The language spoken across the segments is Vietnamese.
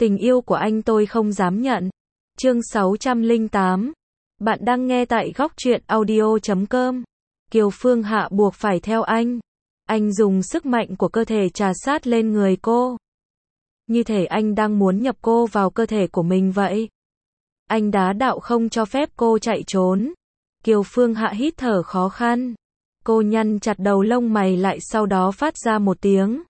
Tình yêu của anh tôi không dám nhận. Chương 608. Bạn đang nghe tại góc truyện audio.com. Kiều Phương Hạ buộc phải theo anh. Anh dùng sức mạnh của cơ thể trà sát lên người cô. Như thể anh đang muốn nhập cô vào cơ thể của mình vậy. Anh đá đạo không cho phép cô chạy trốn. Kiều Phương Hạ hít thở khó khăn. Cô nhăn chặt đầu lông mày lại, sau đó phát ra một tiếng.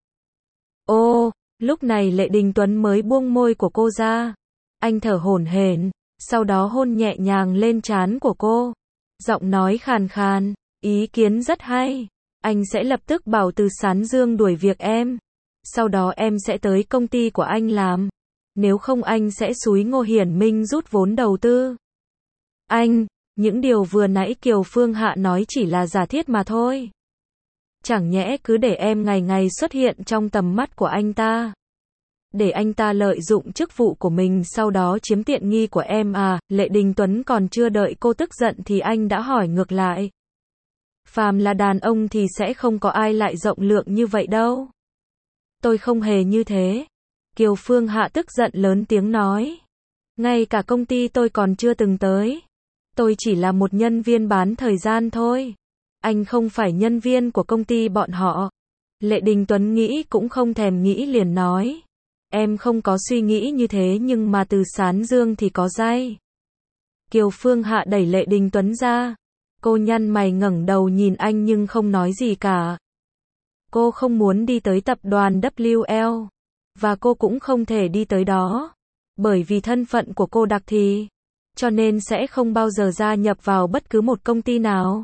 Ô, lúc này Lệ Đình Tuấn mới buông môi của cô ra. Anh thở hổn hển, sau đó hôn nhẹ nhàng lên trán của cô. Giọng nói khàn khàn, ý kiến rất hay. Anh sẽ lập tức bảo Từ Sán Dương đuổi việc em. Sau đó em sẽ tới công ty của anh làm. Nếu không anh sẽ xúi Ngô Hiển Minh rút vốn đầu tư. Anh, những điều vừa nãy Kiều Phương Hạ nói chỉ là giả thiết mà thôi. Chẳng nhẽ cứ để em ngày ngày xuất hiện trong tầm mắt của anh ta. Để anh ta lợi dụng chức vụ của mình sau đó chiếm tiện nghi của em à? Lệ Đình Tuấn còn chưa đợi cô tức giận thì anh đã hỏi ngược lại. Phàm là đàn ông thì sẽ không có ai lại rộng lượng như vậy đâu. Tôi không hề như thế. Kiều Phương Hạ tức giận lớn tiếng nói. Ngay cả công ty tôi còn chưa từng tới. Tôi chỉ là một nhân viên bán thời gian thôi. Anh không phải nhân viên của công ty bọn họ. Lệ Đình Tuấn nghĩ cũng không thèm nghĩ liền nói. Em không có suy nghĩ như thế nhưng mà Từ Sán Dương thì có dây. Kiều Phương Hạ đẩy Lệ Đình Tuấn ra. Cô nhăn mày ngẩng đầu nhìn anh nhưng không nói gì cả. Cô không muốn đi tới tập đoàn WL. Và cô cũng không thể đi tới đó. Bởi vì thân phận của cô đặc thù. Cho nên sẽ không bao giờ gia nhập vào bất cứ một công ty nào.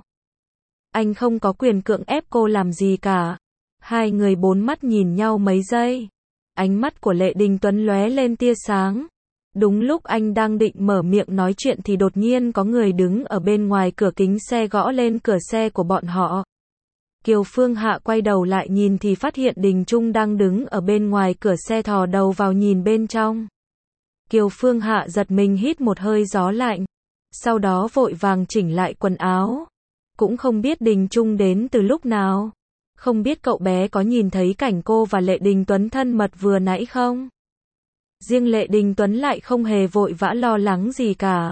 Anh không có quyền cưỡng ép cô làm gì cả. Hai người bốn mắt nhìn nhau mấy giây. Ánh mắt của Lệ Đình Tuấn lóe lên tia sáng. Đúng lúc anh đang định mở miệng nói chuyện thì đột nhiên có người đứng ở bên ngoài cửa kính xe gõ lên cửa xe của bọn họ. Kiều Phương Hạ quay đầu lại nhìn thì phát hiện Đình Trung đang đứng ở bên ngoài cửa xe thò đầu vào nhìn bên trong. Kiều Phương Hạ giật mình hít một hơi gió lạnh. Sau đó vội vàng chỉnh lại quần áo. Cũng không biết Đình Trung đến từ lúc nào. Không biết cậu bé có nhìn thấy cảnh cô và Lệ Đình Tuấn thân mật vừa nãy không? Riêng Lệ Đình Tuấn lại không hề vội vã lo lắng gì cả.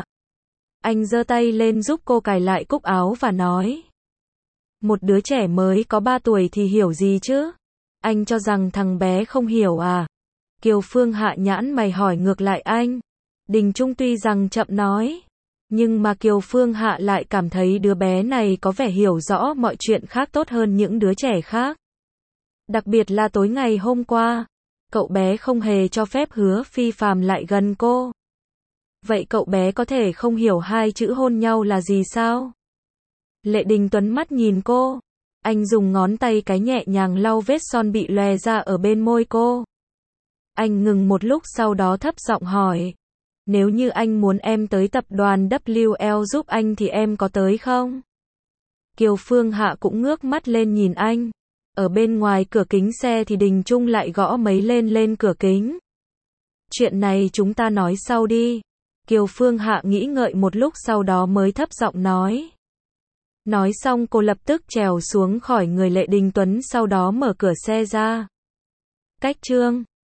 Anh giơ tay lên giúp cô cài lại cúc áo và nói. Một đứa trẻ mới có 3 tuổi thì hiểu gì chứ? Anh cho rằng thằng bé không hiểu à? Kiều Phương Hạ nhãn mày hỏi ngược lại anh. Đình Trung tuy rằng chậm nói. Nhưng mà Kiều Phương Hạ lại cảm thấy đứa bé này có vẻ hiểu rõ mọi chuyện khác tốt hơn những đứa trẻ khác. Đặc biệt là tối ngày hôm qua. Cậu bé không hề cho phép Hứa Phi Phàm lại gần cô. Vậy cậu bé có thể không hiểu hai chữ hôn nhau là gì sao? Lệ Đình Tuấn mắt nhìn cô. Anh dùng ngón tay cái nhẹ nhàng lau vết son bị lòe ra ở bên môi cô. Anh ngừng một lúc sau đó thấp giọng hỏi. Nếu như anh muốn em tới tập đoàn WL giúp anh thì em có tới không? Kiều Phương Hạ cũng ngước mắt lên nhìn anh. Ở bên ngoài cửa kính xe thì Đình Trung lại gõ mấy lên cửa kính. Chuyện này chúng ta nói sau đi. Kiều Phương Hạ nghĩ ngợi một lúc sau đó mới thấp giọng nói. Nói xong cô lập tức trèo xuống khỏi người Lệ Đình Tuấn sau đó mở cửa xe ra. Cách chương